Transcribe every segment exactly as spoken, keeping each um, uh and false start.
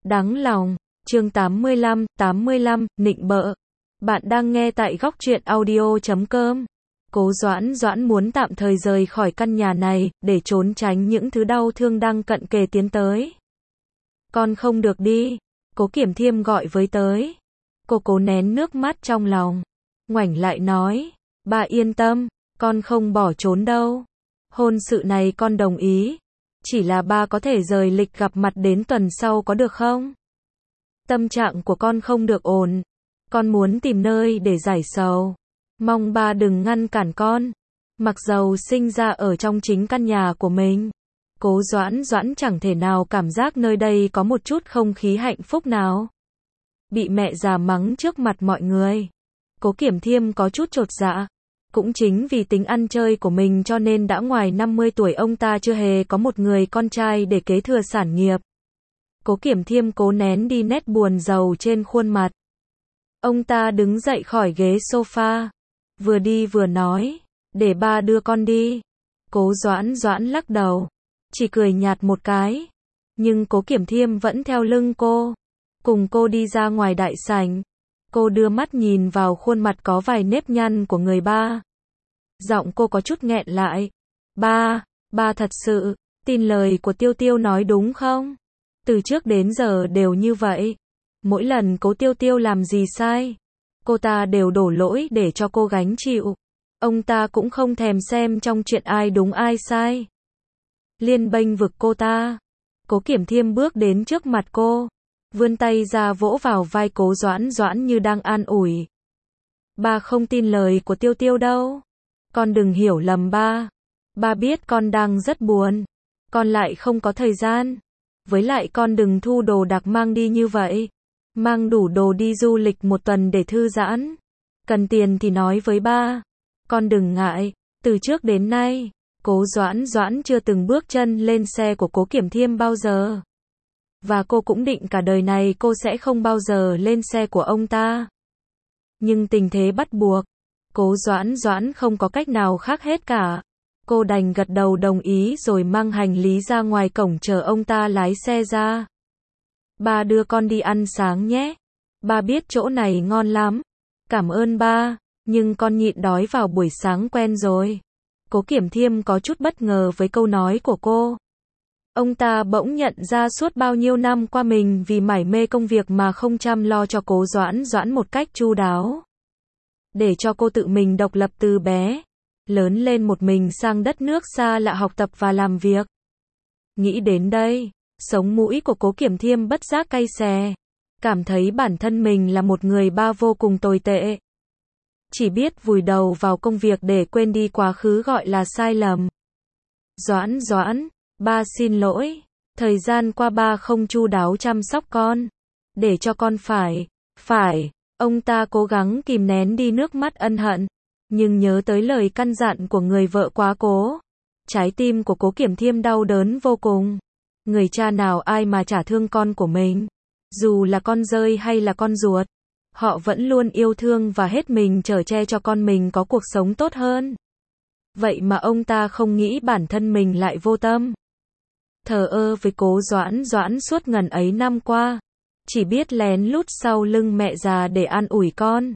Đáng lòng. Chương tám mươi lăm, tám mươi lăm, nịnh bợ. Bạn đang nghe tại góc truyện audio chấm com. Cố Doãn Doãn muốn tạm thời rời khỏi căn nhà này, để trốn tránh những thứ đau thương đang cận kề tiến tới. Con không được đi. Cố Kiểm Thiêm gọi với tới. Cô cố nén nước mắt trong lòng. Ngoảnh lại nói. Bà yên tâm, con không bỏ trốn đâu. Hôn sự này con đồng ý. Chỉ là ba có thể rời lịch gặp mặt đến tuần sau có được không? Tâm trạng của con không được ổn. Con muốn tìm nơi để giải sầu. Mong ba đừng ngăn cản con. Mặc dầu sinh ra ở trong chính căn nhà của mình, Cố Doãn Doãn chẳng thể nào cảm giác nơi đây có một chút không khí hạnh phúc nào. Bị mẹ già mắng trước mặt mọi người, Cố Kiểm Thiêm có chút chột dạ. Cũng chính vì tính ăn chơi của mình cho nên đã ngoài năm mươi tuổi ông ta chưa hề có một người con trai để kế thừa sản nghiệp. Cố Kiểm Thiêm cố nén đi nét buồn rầu trên khuôn mặt. Ông ta đứng dậy khỏi ghế sofa, vừa đi vừa nói, để ba đưa con đi. Cố Doãn Doãn lắc đầu, chỉ cười nhạt một cái. Nhưng Cố Kiểm Thiêm vẫn theo lưng cô, cùng cô đi ra ngoài đại sảnh. Cô đưa mắt nhìn vào khuôn mặt có vài nếp nhăn của người ba. Giọng cô có chút nghẹn lại. Ba, ba thật sự tin lời của Tiêu Tiêu nói đúng không? Từ trước đến giờ đều như vậy. Mỗi lần Cố Tiêu Tiêu làm gì sai, cô ta đều đổ lỗi để cho cô gánh chịu. Ông ta cũng không thèm xem trong chuyện ai đúng ai sai. Liên bênh vực cô ta. Cố Kiểm Thiêm bước đến trước mặt cô, vươn tay ra vỗ vào vai Cố Doãn Doãn như đang an ủi. Ba không tin lời của Tiêu Tiêu đâu. Con đừng hiểu lầm ba. Ba biết con đang rất buồn. Con lại không có thời gian. Với lại con đừng thu đồ đạc mang đi như vậy. Mang đủ đồ đi du lịch một tuần để thư giãn. Cần tiền thì nói với ba. Con đừng ngại. Từ trước đến nay, Cố Doãn Doãn chưa từng bước chân lên xe của Cố Kiểm Thiêm bao giờ. Và cô cũng định cả đời này cô sẽ không bao giờ lên xe của ông ta. Nhưng tình thế bắt buộc. Cố Doãn Doãn không có cách nào khác hết cả. Cô đành gật đầu đồng ý rồi mang hành lý ra ngoài cổng chờ ông ta lái xe ra. Ba đưa con đi ăn sáng nhé. Ba biết chỗ này ngon lắm. Cảm ơn ba, nhưng con nhịn đói vào buổi sáng quen rồi. Cố Kiểm Thiêm có chút bất ngờ với câu nói của cô. Ông ta bỗng nhận ra suốt bao nhiêu năm qua mình vì mải mê công việc mà không chăm lo cho Cố Doãn Doãn một cách chu đáo. Để cho cô tự mình độc lập từ bé, lớn lên một mình sang đất nước xa lạ học tập và làm việc. Nghĩ đến đây, sống mũi của Cố Kiểm Thiêm bất giác cay xè. Cảm thấy bản thân mình là một người ba vô cùng tồi tệ. Chỉ biết vùi đầu vào công việc để quên đi quá khứ gọi là sai lầm. Doãn Doãn, ba xin lỗi. Thời gian qua ba không chu đáo chăm sóc con. Để cho con phải, phải. Ông ta cố gắng kìm nén đi nước mắt ân hận. Nhưng nhớ tới lời căn dặn của người vợ quá cố. Trái tim của Cố Kiểm Thiêm đau đớn vô cùng. Người cha nào ai mà chả thương con của mình. Dù là con dơi hay là con ruột. Họ vẫn luôn yêu thương và hết mình chở che cho con mình có cuộc sống tốt hơn. Vậy mà ông ta không nghĩ bản thân mình lại vô tâm. Thờ ơ với Cố Doãn Doãn suốt ngần ấy năm qua. Chỉ biết lén lút sau lưng mẹ già để an ủi con.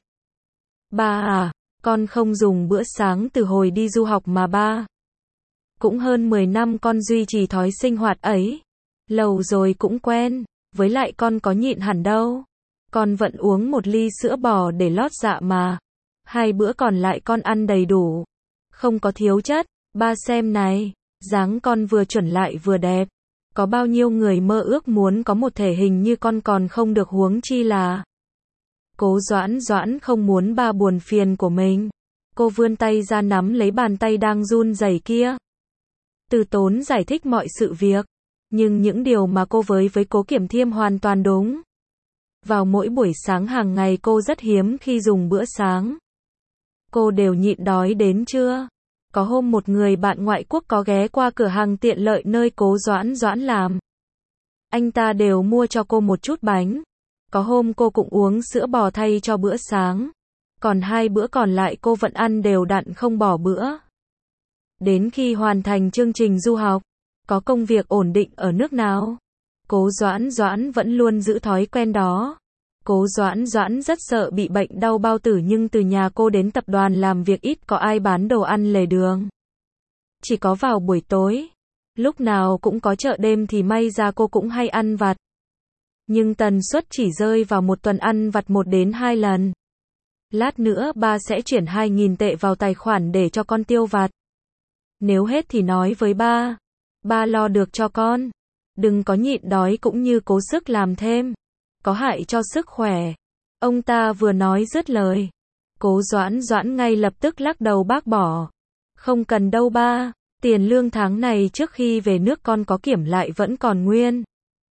Ba à, con không dùng bữa sáng từ hồi đi du học mà ba. Cũng hơn mười năm con duy trì thói sinh hoạt ấy. Lâu rồi cũng quen, với lại con có nhịn hẳn đâu. Con vẫn uống một ly sữa bò để lót dạ mà. Hai bữa còn lại con ăn đầy đủ. Không có thiếu chất. Ba xem này, dáng con vừa chuẩn lại vừa đẹp. Có bao nhiêu người mơ ước muốn có một thể hình như con còn không được huống chi là. Cố Doãn Doãn không muốn ba buồn phiền của mình. Cô vươn tay ra nắm lấy bàn tay đang run rẩy kia. Từ tốn giải thích mọi sự việc. Nhưng những điều mà cô với với Cố Kiểm Thiêm hoàn toàn đúng. Vào mỗi buổi sáng hàng ngày cô rất hiếm khi dùng bữa sáng. Cô đều nhịn đói đến trưa. Có hôm một người bạn ngoại quốc có ghé qua cửa hàng tiện lợi nơi Cố Doãn Doãn làm. Anh ta đều mua cho cô một chút bánh. Có hôm cô cũng uống sữa bò thay cho bữa sáng. Còn hai bữa còn lại cô vẫn ăn đều đặn không bỏ bữa. Đến khi hoàn thành chương trình du học, có công việc ổn định ở nước nào, Cố Doãn Doãn vẫn luôn giữ thói quen đó. Cố Doãn Doãn rất sợ bị bệnh đau bao tử nhưng từ nhà cô đến tập đoàn làm việc ít có ai bán đồ ăn lề đường. Chỉ có vào buổi tối. Lúc nào cũng có chợ đêm thì may ra cô cũng hay ăn vặt. Nhưng tần suất chỉ rơi vào một tuần ăn vặt một đến hai lần. Lát nữa ba sẽ chuyển hai nghìn tệ vào tài khoản để cho con tiêu vặt. Nếu hết thì nói với ba. Ba lo được cho con. Đừng có nhịn đói cũng như cố sức làm thêm. Có hại cho sức khỏe. Ông ta vừa nói dứt lời. Cố Doãn Doãn ngay lập tức lắc đầu bác bỏ. Không cần đâu ba. Tiền lương tháng này trước khi về nước con có kiểm lại vẫn còn nguyên.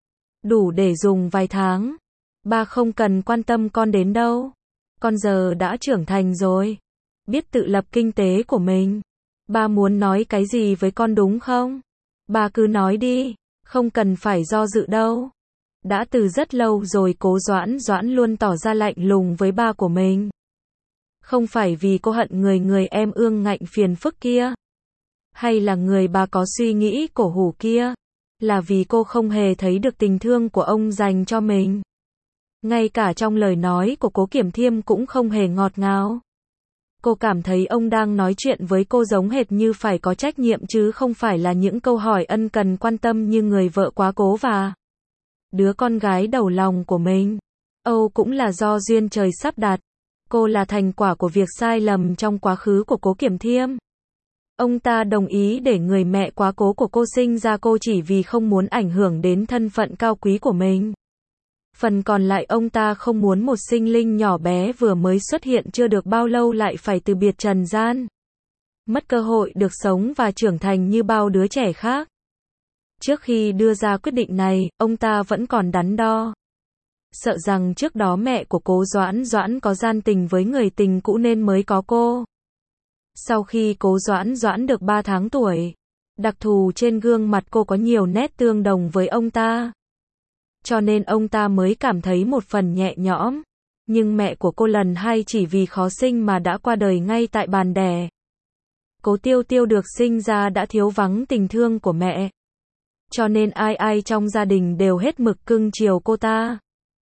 Đủ để dùng vài tháng. Ba không cần quan tâm con đến đâu. Con giờ đã trưởng thành rồi. Biết tự lập kinh tế của mình. Ba muốn nói cái gì với con đúng không? Ba cứ nói đi. Không cần phải do dự đâu. Đã từ rất lâu rồi Cố Doãn Doãn luôn tỏ ra lạnh lùng với ba của mình. Không phải vì cô hận người người em ương ngạnh phiền phức kia. Hay là người bà có suy nghĩ cổ hủ kia. Là vì cô không hề thấy được tình thương của ông dành cho mình. Ngay cả trong lời nói của Cố Kiểm Thiêm cũng không hề ngọt ngào. Cô cảm thấy ông đang nói chuyện với cô giống hệt như phải có trách nhiệm chứ không phải là những câu hỏi ân cần quan tâm như người vợ quá cố và đứa con gái đầu lòng của mình. Âu cũng là do duyên trời sắp đặt. Cô là thành quả của việc sai lầm trong quá khứ của Cố Kiểm Thiêm. Ông ta đồng ý để người mẹ quá cố của cô sinh ra cô chỉ vì không muốn ảnh hưởng đến thân phận cao quý của mình. Phần còn lại ông ta không muốn một sinh linh nhỏ bé vừa mới xuất hiện chưa được bao lâu lại phải từ biệt trần gian. Mất cơ hội được sống và trưởng thành như bao đứa trẻ khác. Trước khi đưa ra quyết định này, ông ta vẫn còn đắn đo. Sợ rằng trước đó mẹ của Cố Doãn Doãn có gian tình với người tình cũ nên mới có cô. Sau khi Cố Doãn Doãn được ba tháng tuổi, đặc thù trên gương mặt cô có nhiều nét tương đồng với ông ta. Cho nên ông ta mới cảm thấy một phần nhẹ nhõm. Nhưng mẹ của cô lần hai chỉ vì khó sinh mà đã qua đời ngay tại bàn đẻ. Cố Tiêu Tiêu được sinh ra đã thiếu vắng tình thương của mẹ. Cho nên ai ai trong gia đình đều hết mực cưng chiều cô ta.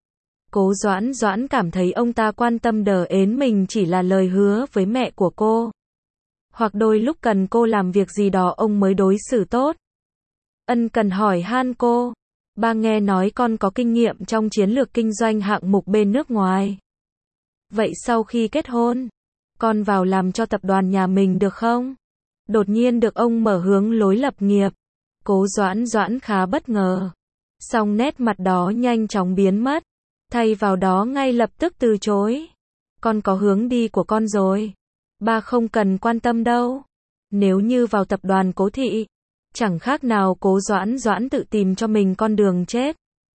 Cố Doãn Doãn cảm thấy ông ta quan tâm đờ ến mình chỉ là lời hứa với mẹ của cô. Hoặc đôi lúc cần cô làm việc gì đó ông mới đối xử tốt. Ân cần hỏi han cô. Ba nghe nói con có kinh nghiệm trong chiến lược kinh doanh hạng mục bên nước ngoài. Vậy sau khi kết hôn, con vào làm cho tập đoàn nhà mình được không? Đột nhiên được ông mở hướng lối lập nghiệp. Cố Doãn Doãn khá bất ngờ. Song nét mặt đó nhanh chóng biến mất. Thay vào đó ngay lập tức từ chối. Con có hướng đi của con rồi. Ba không cần quan tâm đâu. Nếu như vào tập đoàn Cố thị, chẳng khác nào Cố Doãn Doãn tự tìm cho mình con đường chết.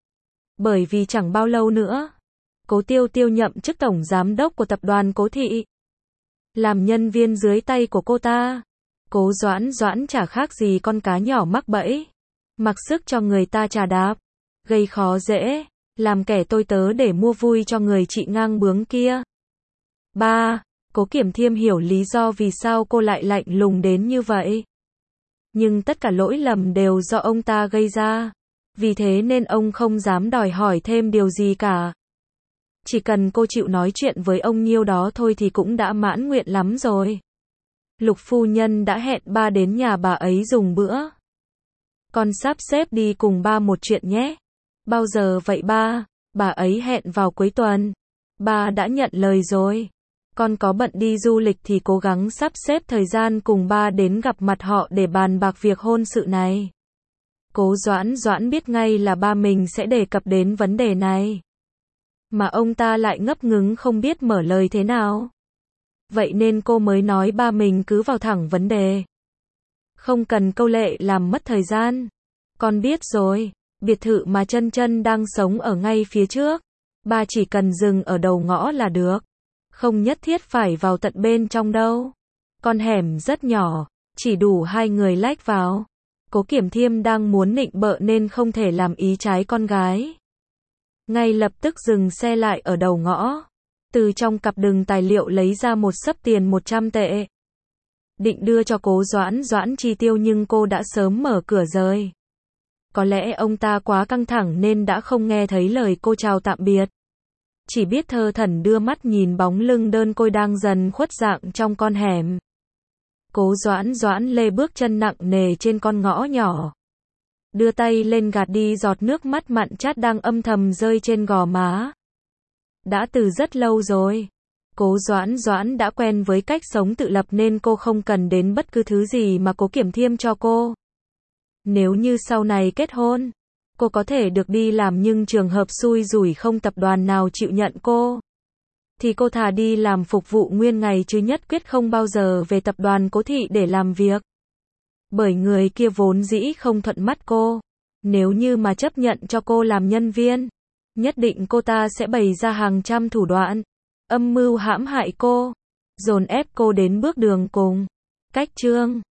Bởi vì chẳng bao lâu nữa, Cố Tiêu Tiêu nhậm chức tổng giám đốc của tập đoàn Cố thị. Làm nhân viên dưới tay của cô ta. Cố Doãn Doãn chả khác gì con cá nhỏ mắc bẫy. Mặc sức cho người ta trà đạp. Gây khó dễ. Làm kẻ tôi tớ để mua vui cho người chị ngang bướng kia. ba. Cố Kiểm Thiêm hiểu lý do vì sao cô lại lạnh lùng đến như vậy. Nhưng tất cả lỗi lầm đều do ông ta gây ra. Vì thế nên ông không dám đòi hỏi thêm điều gì cả. Chỉ cần cô chịu nói chuyện với ông nhiêu đó thôi thì cũng đã mãn nguyện lắm rồi. Lục phu nhân đã hẹn ba đến nhà bà ấy dùng bữa. Con sắp xếp đi cùng ba một chuyện nhé. Bao giờ vậy ba? Bà ấy hẹn vào cuối tuần. Ba đã nhận lời rồi. Con có bận đi du lịch thì cố gắng sắp xếp thời gian cùng ba đến gặp mặt họ để bàn bạc việc hôn sự này. Cố Doãn Doãn biết ngay là ba mình sẽ đề cập đến vấn đề này. Mà ông ta lại ngấp ngứng không biết mở lời thế nào. Vậy nên cô mới nói ba mình cứ vào thẳng vấn đề. Không cần câu lệ làm mất thời gian. Con biết rồi, biệt thự mà Chân Chân đang sống ở ngay phía trước. Ba chỉ cần dừng ở đầu ngõ là được. Không nhất thiết phải vào tận bên trong đâu. Con hẻm rất nhỏ, chỉ đủ hai người lách vào. Cố Kiểm Thiêm đang muốn nịnh bợ nên không thể làm ý trái con gái. Ngay lập tức dừng xe lại ở đầu ngõ. Từ trong cặp đựng tài liệu lấy ra một xấp tiền một trăm tệ. Định đưa cho Cố Doãn Doãn chi tiêu nhưng cô đã sớm mở cửa rời. Có lẽ ông ta quá căng thẳng nên đã không nghe thấy lời cô chào tạm biệt. Chỉ biết thơ thẩn đưa mắt nhìn bóng lưng đơn côi đang dần khuất dạng trong con hẻm. Cố Doãn Doãn lê bước chân nặng nề trên con ngõ nhỏ. Đưa tay lên gạt đi giọt nước mắt mặn chát đang âm thầm rơi trên gò má. Đã từ rất lâu rồi. Cố Doãn Doãn đã quen với cách sống tự lập nên cô không cần đến bất cứ thứ gì mà Cố Kiểm Thiêm cho cô. Nếu như sau này kết hôn, cô có thể được đi làm nhưng trường hợp xui rủi không tập đoàn nào chịu nhận cô, thì cô thà đi làm phục vụ nguyên ngày chứ nhất quyết không bao giờ về tập đoàn Cố Thị để làm việc. Bởi người kia vốn dĩ không thuận mắt cô. Nếu như mà chấp nhận cho cô làm nhân viên, nhất định cô ta sẽ bày ra hàng trăm thủ đoạn, âm mưu hãm hại cô, dồn ép cô đến bước đường cùng. Cách chương